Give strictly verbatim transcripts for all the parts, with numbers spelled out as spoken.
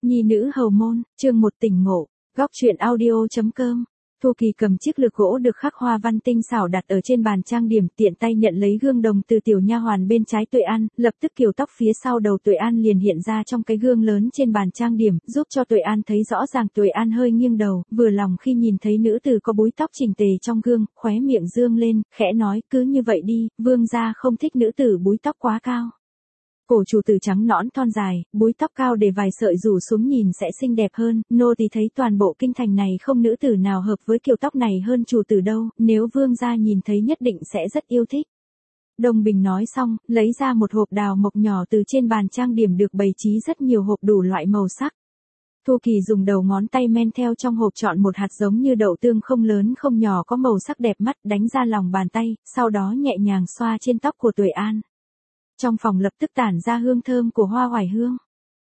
Nhi nữ hầu môn, chương một tỉnh ngộ, góc truyện audio.com. Thu Kỳ cầm chiếc lược gỗ được khắc hoa văn tinh xảo đặt ở trên bàn trang điểm, tiện tay nhận lấy gương đồng từ tiểu nha hoàn bên trái Tuệ An, lập tức kiểu tóc phía sau đầu Tuệ An liền hiện ra trong cái gương lớn trên bàn trang điểm, giúp cho Tuệ An thấy rõ ràng. Tuệ An hơi nghiêng đầu, vừa lòng khi nhìn thấy nữ tử có búi tóc chỉnh tề trong gương, khóe miệng dương lên, khẽ nói, cứ như vậy đi, vương gia không thích nữ tử búi tóc quá cao. Cổ chủ tử trắng nõn thon dài, búi tóc cao để vài sợi rủ xuống nhìn sẽ xinh đẹp hơn, nô tỳ thấy toàn bộ kinh thành này không nữ tử nào hợp với kiểu tóc này hơn chủ tử đâu, nếu vương gia nhìn thấy nhất định sẽ rất yêu thích. Đông Bình nói xong, lấy ra một hộp đào mộc nhỏ từ trên bàn trang điểm được bày trí rất nhiều hộp đủ loại màu sắc. Thu Kỳ dùng đầu ngón tay men theo trong hộp chọn một hạt giống như đậu tương không lớn không nhỏ có màu sắc đẹp mắt đánh ra lòng bàn tay, sau đó nhẹ nhàng xoa trên tóc của Tuệ An. Trong phòng lập tức tản ra hương thơm của hoa oải hương.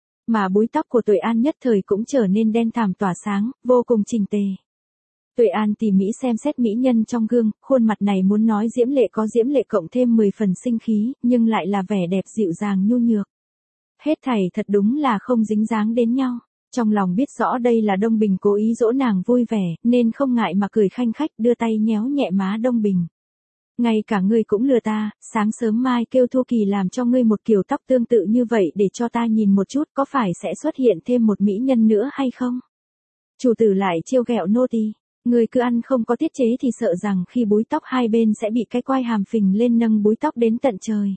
Mà búi tóc của Tuệ An nhất thời cũng trở nên đen thẳm tỏa sáng, vô cùng chỉnh tề. Tuệ An tỉ mỉ xem xét mỹ nhân trong gương, khuôn mặt này muốn nói diễm lệ có diễm lệ cộng thêm mười phần sinh khí, nhưng lại là vẻ đẹp dịu dàng nhu nhược. Hết thảy thật đúng là không dính dáng đến nhau. Trong lòng biết rõ đây là Đông Bình cố ý dỗ nàng vui vẻ, nên không ngại mà cười khanh khách đưa tay nhéo nhẹ má Đông Bình. Ngay cả ngươi cũng lừa ta, sáng sớm mai kêu Thu Kỳ làm cho ngươi một kiểu tóc tương tự như vậy để cho ta nhìn một chút có phải sẽ xuất hiện thêm một mỹ nhân nữa hay không? Chủ tử lại trêu ghẹo nô tỳ, ngươi cứ ăn không có tiết chế thì sợ rằng khi búi tóc hai bên sẽ bị cái quai hàm phình lên nâng búi tóc đến tận trời.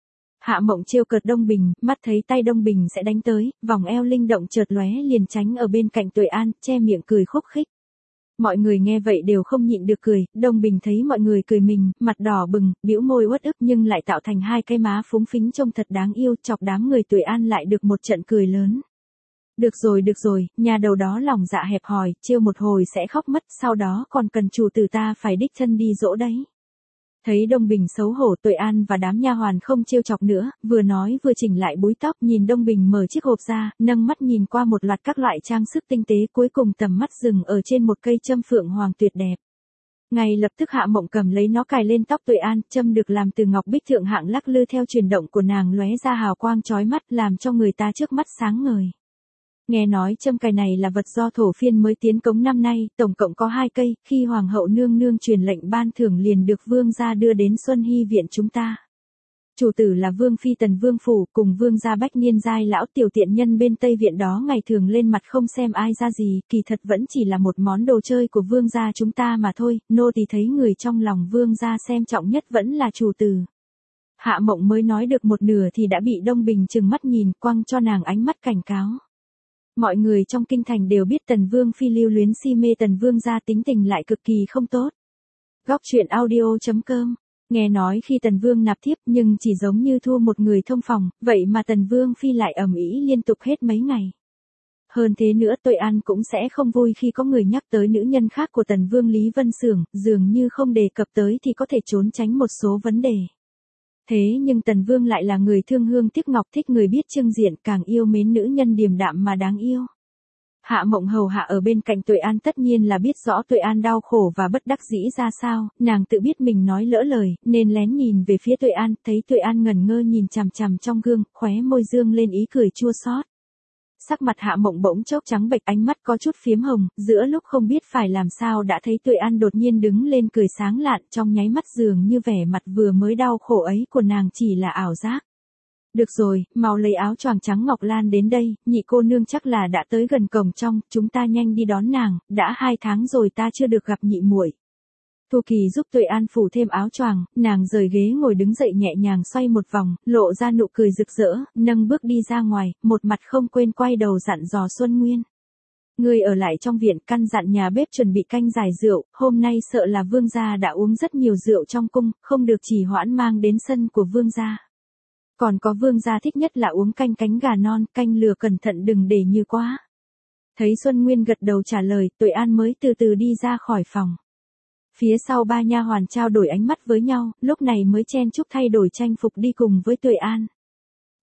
Hạ Mộng trêu cợt Đông Bình, mắt thấy tay Đông Bình sẽ đánh tới, vòng eo linh động chợt lóe liền tránh ở bên cạnh Tuệ An, che miệng cười khúc khích. Mọi người nghe vậy đều không nhịn được cười, Đông Bình thấy mọi người cười mình, mặt đỏ bừng, bĩu môi uất ức nhưng lại tạo thành hai cái má phúng phính trông thật đáng yêu, chọc đám người Tuệ An lại được một trận cười lớn. Được rồi được rồi, nhà đầu đó lòng dạ hẹp hòi, trêu một hồi sẽ khóc mất, sau đó còn cần chủ tử ta phải đích thân đi dỗ đấy. Thấy Đông Bình xấu hổ, Tuệ An và đám nha hoàn không trêu chọc nữa, vừa nói vừa chỉnh lại búi tóc, nhìn Đông Bình mở chiếc hộp ra, nâng mắt nhìn qua một loạt các loại trang sức tinh tế, cuối cùng tầm mắt dừng ở trên một cây châm phượng hoàng tuyệt đẹp. Ngay lập tức Hạ Mộng cầm lấy nó cài lên tóc Tuệ An, châm được làm từ ngọc bích thượng hạng lắc lư theo chuyển động của nàng lóe ra hào quang chói mắt, làm cho người ta trước mắt sáng ngời. Nghe nói châm cài này là vật do thổ phiên mới tiến cống năm nay, tổng cộng có hai cây, khi hoàng hậu nương nương truyền lệnh ban thưởng liền được vương gia đưa đến Xuân Hy viện chúng ta. Chủ tử là vương phi Tần Vương phủ, cùng vương gia bách niên giai lão tiểu tiện nhân bên Tây viện đó ngày thường lên mặt không xem ai ra gì, kỳ thật vẫn chỉ là một món đồ chơi của vương gia chúng ta mà thôi, nô tỳ thấy người trong lòng vương gia xem trọng nhất vẫn là chủ tử. Hạ Mộng mới nói được một nửa thì đã bị Đông Bình trừng mắt nhìn, quăng cho nàng ánh mắt cảnh cáo. Mọi người trong kinh thành đều biết Tần Vương phi lưu luyến si mê Tần Vương gia tính tình lại cực kỳ không tốt. Góc truyện audio.com. Nghe nói khi Tần Vương nạp thiếp nhưng chỉ giống như thua một người thông phòng, vậy mà Tần Vương phi lại ầm ĩ liên tục hết mấy ngày. Hơn thế nữa Tuệ An cũng sẽ không vui khi có người nhắc tới nữ nhân khác của Tần Vương Lý Vân Xưởng, dường như không đề cập tới thì có thể trốn tránh một số vấn đề. Thế nhưng Tần Vương lại là người thương hương tiếc ngọc, thích người biết trưng diện, càng yêu mến nữ nhân điềm đạm mà đáng yêu. Hạ Mộng hầu hạ ở bên cạnh Tuệ An tất nhiên là biết rõ Tuệ An đau khổ và bất đắc dĩ ra sao, nàng tự biết mình nói lỡ lời, nên lén nhìn về phía Tuệ An, thấy Tuệ An ngẩn ngơ nhìn chằm chằm trong gương, khóe môi dương lên ý cười chua xót. Sắc mặt Hạ Mộng bỗng chốc trắng bệch, ánh mắt có chút phiếm hồng, giữa lúc không biết phải làm sao đã thấy Tuệ An đột nhiên đứng lên cười sáng lạn, trong nháy mắt dường như vẻ mặt vừa mới đau khổ ấy của nàng chỉ là ảo giác. Được rồi, mau lấy áo choàng trắng ngọc lan đến đây, nhị cô nương chắc là đã tới gần cổng trong, chúng ta nhanh đi đón nàng, đã hai tháng rồi ta chưa được gặp nhị muội. Thu Kỳ giúp Tuệ An phủ thêm áo choàng, nàng rời ghế ngồi đứng dậy nhẹ nhàng xoay một vòng, lộ ra nụ cười rực rỡ, nâng bước đi ra ngoài, một mặt không quên quay đầu dặn dò Xuân Nguyên. Ngươi ở lại trong viện, căn dặn nhà bếp chuẩn bị canh giải rượu, hôm nay sợ là vương gia đã uống rất nhiều rượu trong cung, không được trì hoãn mang đến sân của vương gia. Còn có vương gia thích nhất là uống canh cánh gà non, canh lừa cẩn thận đừng để như quá. Thấy Xuân Nguyên gật đầu trả lời, Tuệ An mới từ từ đi ra khỏi phòng. Phía sau ba nha hoàn trao đổi ánh mắt với nhau, lúc này mới chen chúc thay đổi trang phục đi cùng với Tuệ An.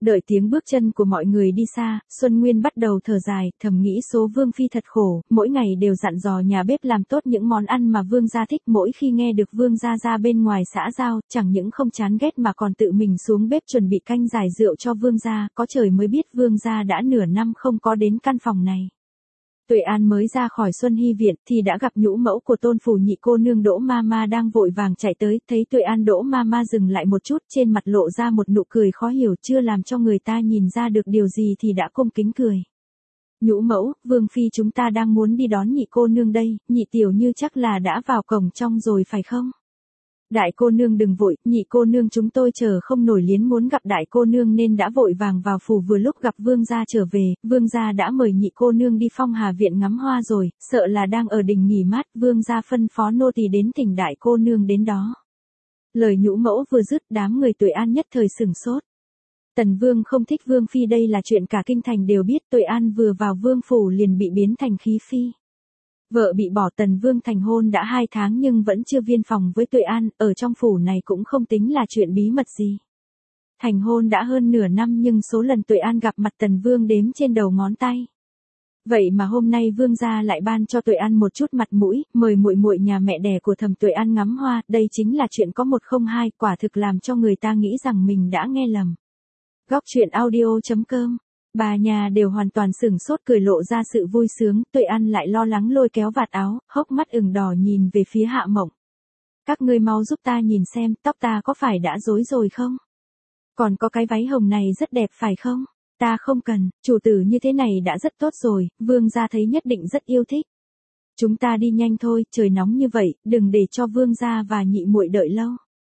Đợi tiếng bước chân của mọi người đi xa, Xuân Nguyên bắt đầu thở dài, thầm nghĩ số Vương Phi thật khổ, mỗi ngày đều dặn dò nhà bếp làm tốt những món ăn mà Vương gia thích, mỗi khi nghe được Vương gia ra bên ngoài xã giao, chẳng những không chán ghét mà còn tự mình xuống bếp chuẩn bị canh giải rượu cho Vương gia, có trời mới biết Vương gia đã nửa năm không có đến căn phòng này. Tuệ An mới ra khỏi Xuân Hy viện thì đã gặp nhũ mẫu của Tôn phủ nhị cô nương Đỗ Mama đang vội vàng chạy tới, thấy Tuệ An Đỗ Mama dừng lại một chút, trên mặt lộ ra một nụ cười khó hiểu, chưa làm cho người ta nhìn ra được điều gì thì đã cung kính cười. Nhũ mẫu, Vương Phi chúng ta đang muốn đi đón nhị cô nương đây, nhị tiểu như chắc là đã vào cổng trong rồi phải không? Đại cô nương đừng vội, nhị cô nương chúng tôi chờ không nổi liến muốn gặp đại cô nương nên đã vội vàng vào phủ, vừa lúc gặp Vương gia trở về, Vương gia đã mời nhị cô nương đi Phong Hà viện ngắm hoa rồi, sợ là đang ở đình nghỉ mát, Vương gia phân phó nô tỳ đến thỉnh đại cô nương đến đó. Lời nhũ mẫu vừa dứt, đám người Tuệ An nhất thời sửng sốt. Tần Vương không thích Vương Phi đây là chuyện cả kinh thành đều biết, Tuệ An vừa vào Vương phủ liền bị biến thành khí phi. Vợ bị bỏ, Tần Vương thành hôn đã hai tháng nhưng vẫn chưa viên phòng với Tuệ An, ở trong phủ này cũng không tính là chuyện bí mật gì. Thành hôn đã hơn nửa năm nhưng số lần Tuệ An gặp mặt Tần Vương đếm trên đầu ngón tay. Vậy mà hôm nay Vương gia lại ban cho Tuệ An một chút mặt mũi, mời muội muội nhà mẹ đẻ của Thẩm Tuệ An ngắm hoa, đây chính là chuyện có một không hai, quả thực làm cho người ta nghĩ rằng mình đã nghe lầm. Góc truyện audio chấm com. Bà nhà đều hoàn toàn sửng sốt, cười lộ ra sự vui sướng, Tuệ An lại lo lắng lôi kéo vạt áo, hốc mắt ửng đỏ nhìn về phía Hạ Mộng. Các ngươi mau giúp ta nhìn xem, tóc ta có phải đã rối rồi không? Còn có cái váy hồng này rất đẹp phải không? Ta không cần, chủ tử như thế này đã rất tốt rồi, Vương gia thấy nhất định rất yêu thích. Chúng ta đi nhanh thôi, trời nóng như vậy, đừng để cho Vương gia và nhị muội đợi lâu.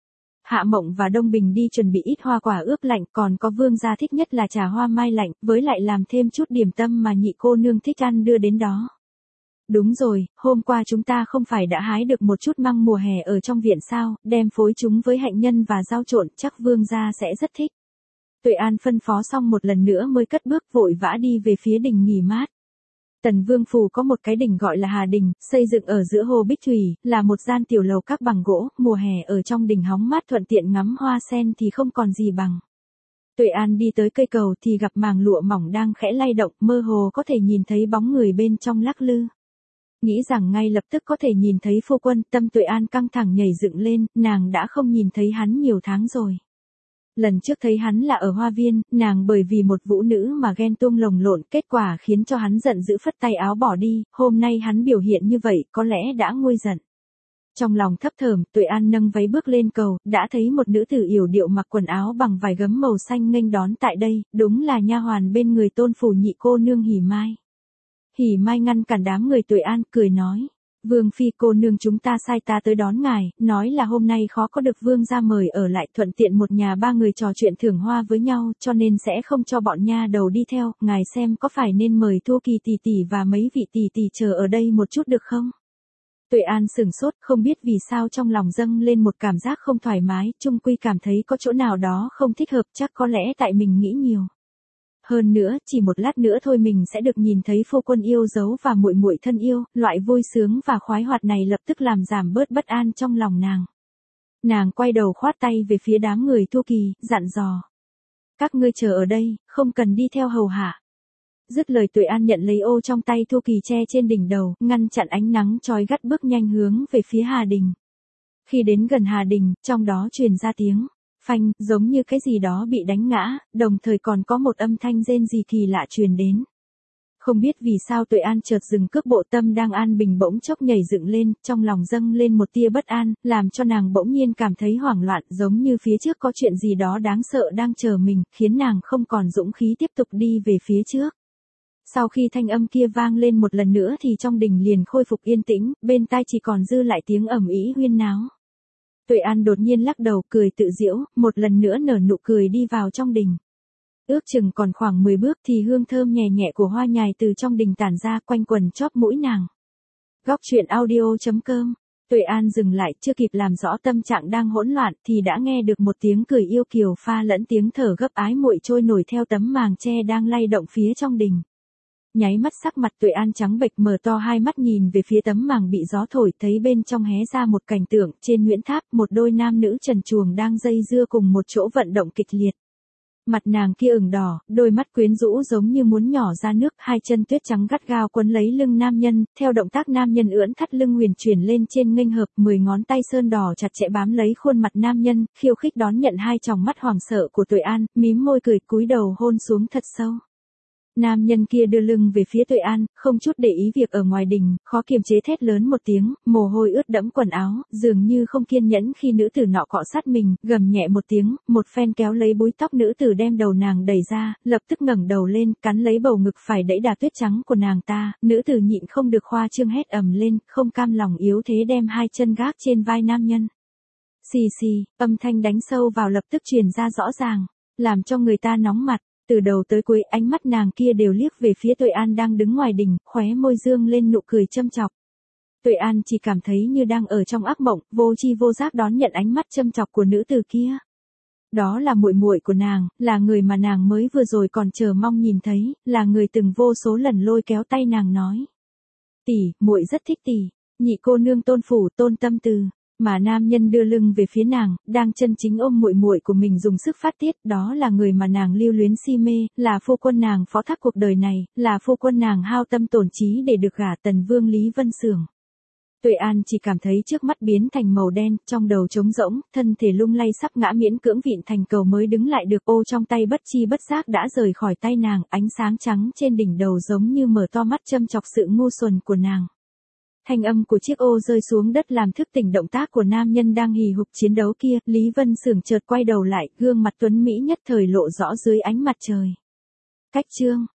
Hạ Mộng và Đông Bình đi chuẩn bị ít hoa quả ướp lạnh, còn có Vương gia thích nhất là trà hoa mai lạnh, với lại làm thêm chút điểm tâm mà nhị cô nương thích ăn đưa đến đó. Đúng rồi, hôm qua chúng ta không phải đã hái được một chút măng mùa hè ở trong viện sao, đem phối chúng với hạnh nhân và rau trộn, chắc Vương gia sẽ rất thích. Tuệ An phân phó xong một lần nữa mới cất bước vội vã đi về phía đình nghỉ mát. Tần Vương phủ có một cái đình gọi là Hà Đình, xây dựng ở giữa hồ Bích Thủy, là một gian tiểu lầu các bằng gỗ, mùa hè ở trong đình hóng mát thuận tiện ngắm hoa sen thì không còn gì bằng. Tuệ An đi tới cây cầu thì gặp màng lụa mỏng đang khẽ lay động, mơ hồ có thể nhìn thấy bóng người bên trong lắc lư. Nghĩ rằng ngay lập tức có thể nhìn thấy phu quân, tâm Tuệ An căng thẳng nhảy dựng lên, nàng đã không nhìn thấy hắn nhiều tháng rồi. Lần trước thấy hắn là ở hoa viên, nàng bởi vì một vũ nữ mà ghen tuông lồng lộn, kết quả khiến cho hắn giận dữ phất tay áo bỏ đi, hôm nay hắn biểu hiện như vậy, có lẽ đã nguôi giận. Trong lòng thấp thởm, Tuệ An nâng váy bước lên cầu, đã thấy một nữ tử yểu điệu mặc quần áo bằng vải gấm màu xanh nghênh đón tại đây, đúng là nha hoàn bên người Tôn phủ nhị cô nương Hỉ Mai. Hỉ Mai ngăn cản đám người Tuệ An, cười nói. Vương Phi cô nương chúng ta sai ta tới đón ngài, nói là hôm nay khó có được Vương gia mời ở lại, thuận tiện một nhà ba người trò chuyện thưởng hoa với nhau, cho nên sẽ không cho bọn nha đầu đi theo, ngài xem có phải nên mời Thu Kỳ tỷ tỷ và mấy vị tỷ tỷ chờ ở đây một chút được không? Tuệ An sửng sốt, không biết vì sao trong lòng dâng lên một cảm giác không thoải mái, chung quy cảm thấy có chỗ nào đó không thích hợp, chắc có lẽ tại mình nghĩ nhiều. Hơn nữa, chỉ một lát nữa thôi mình sẽ được nhìn thấy phu quân yêu dấu và muội muội thân yêu, loại vui sướng và khoái hoạt này lập tức làm giảm bớt bất an trong lòng nàng. Nàng quay đầu khoát tay về phía đám người Thu Kỳ, dặn dò. Các ngươi chờ ở đây, không cần đi theo hầu hạ. Dứt lời Tuệ An nhận lấy ô trong tay Thu Kỳ che trên đỉnh đầu, ngăn chặn ánh nắng chói gắt bước nhanh hướng về phía Hà Đình. Khi đến gần Hà Đình, trong đó truyền ra tiếng phanh, giống như cái gì đó bị đánh ngã, đồng thời còn có một âm thanh rên rỉ kỳ lạ truyền đến. Không biết vì sao Tuệ An chợt dừng cước bộ, tâm đang an bình bỗng chốc nhảy dựng lên, trong lòng dâng lên một tia bất an, làm cho nàng bỗng nhiên cảm thấy hoảng loạn, giống như phía trước có chuyện gì đó đáng sợ đang chờ mình, khiến nàng không còn dũng khí tiếp tục đi về phía trước. Sau khi thanh âm kia vang lên một lần nữa thì trong đình liền khôi phục yên tĩnh, bên tai chỉ còn dư lại tiếng ầm ĩ huyên náo. Tuệ An đột nhiên lắc đầu cười tự giễu, một lần nữa nở nụ cười đi vào trong đình. Ước chừng còn khoảng mười bước thì hương thơm nhẹ nhẹ của hoa nhài từ trong đình tản ra quanh quần chóp mũi nàng. Góc truyện audio chấm com. Tuệ An dừng lại, chưa kịp làm rõ tâm trạng đang hỗn loạn thì đã nghe được một tiếng cười yêu kiều pha lẫn tiếng thở gấp ái muội trôi nổi theo tấm màn che đang lay động phía trong đình. Nháy mắt sắc mặt Tuệ An trắng bệch, mở to hai mắt nhìn về phía tấm màng bị gió thổi, thấy bên trong hé ra một cảnh tượng, trên Nguyễn Tháp một đôi nam nữ trần truồng đang dây dưa cùng một chỗ vận động kịch liệt. Mặt nàng kia ửng đỏ, đôi mắt quyến rũ giống như muốn nhỏ ra nước, hai chân tuyết trắng gắt gao quấn lấy lưng nam nhân, theo động tác nam nhân ưỡn thắt lưng huyền chuyển lên trên nghênh hợp, mười ngón tay sơn đỏ chặt chẽ bám lấy khuôn mặt nam nhân, khiêu khích đón nhận hai tròng mắt hoảng sợ của Tuệ An, mím môi cười cúi đầu hôn xuống thật sâu. Nam nhân kia đưa lưng về phía Tuệ An, không chút để ý việc ở ngoài đình, khó kiềm chế thét lớn một tiếng, mồ hôi ướt đẫm quần áo, dường như không kiên nhẫn khi nữ tử nọ cọ sát mình, gầm nhẹ một tiếng, một phen kéo lấy búi tóc nữ tử đem đầu nàng đẩy ra, lập tức ngẩng đầu lên, cắn lấy bầu ngực phải đẫy đà tuyết trắng của nàng ta, nữ tử nhịn không được khoa trương hét ầm lên, không cam lòng yếu thế đem hai chân gác trên vai nam nhân. Xì xì, âm thanh đánh sâu vào lập tức truyền ra rõ ràng, làm cho người ta nóng mặt. Từ đầu tới cuối ánh mắt nàng kia đều liếc về phía Tuệ An đang đứng ngoài đình, khóe môi dương lên nụ cười châm chọc. Tuệ An chỉ cảm thấy như đang ở trong ác mộng, vô tri vô giác đón nhận ánh mắt châm chọc của nữ tử kia. Đó là muội muội của nàng, là người mà nàng mới vừa rồi còn chờ mong nhìn thấy, là người từng vô số lần lôi kéo tay nàng nói: "Tỷ, muội rất thích tỷ." Nhị cô nương Tôn phủ, Tôn Tâm Từ. Mà nam nhân đưa lưng về phía nàng, đang chân chính ôm muội muội của mình dùng sức phát tiết, đó là người mà nàng lưu luyến si mê, là phu quân nàng phó thác cuộc đời này, là phu quân nàng hao tâm tổn trí để được gả Tần Vương Lý Vân Xưởng. Tuệ An chỉ cảm thấy trước mắt biến thành màu đen, trong đầu trống rỗng, thân thể lung lay sắp ngã miễn cưỡng vịn thành cầu mới đứng lại được, ô trong tay bất chi bất giác đã rời khỏi tay nàng, ánh sáng trắng trên đỉnh đầu giống như mở to mắt châm chọc sự ngu xuẩn của nàng. Thanh âm của chiếc ô rơi xuống đất làm thức tỉnh động tác của nam nhân đang hì hục chiến đấu kia, Lý Vân Xưởng chợt quay đầu lại, gương mặt tuấn mỹ nhất thời lộ rõ dưới ánh mặt trời. Cách chương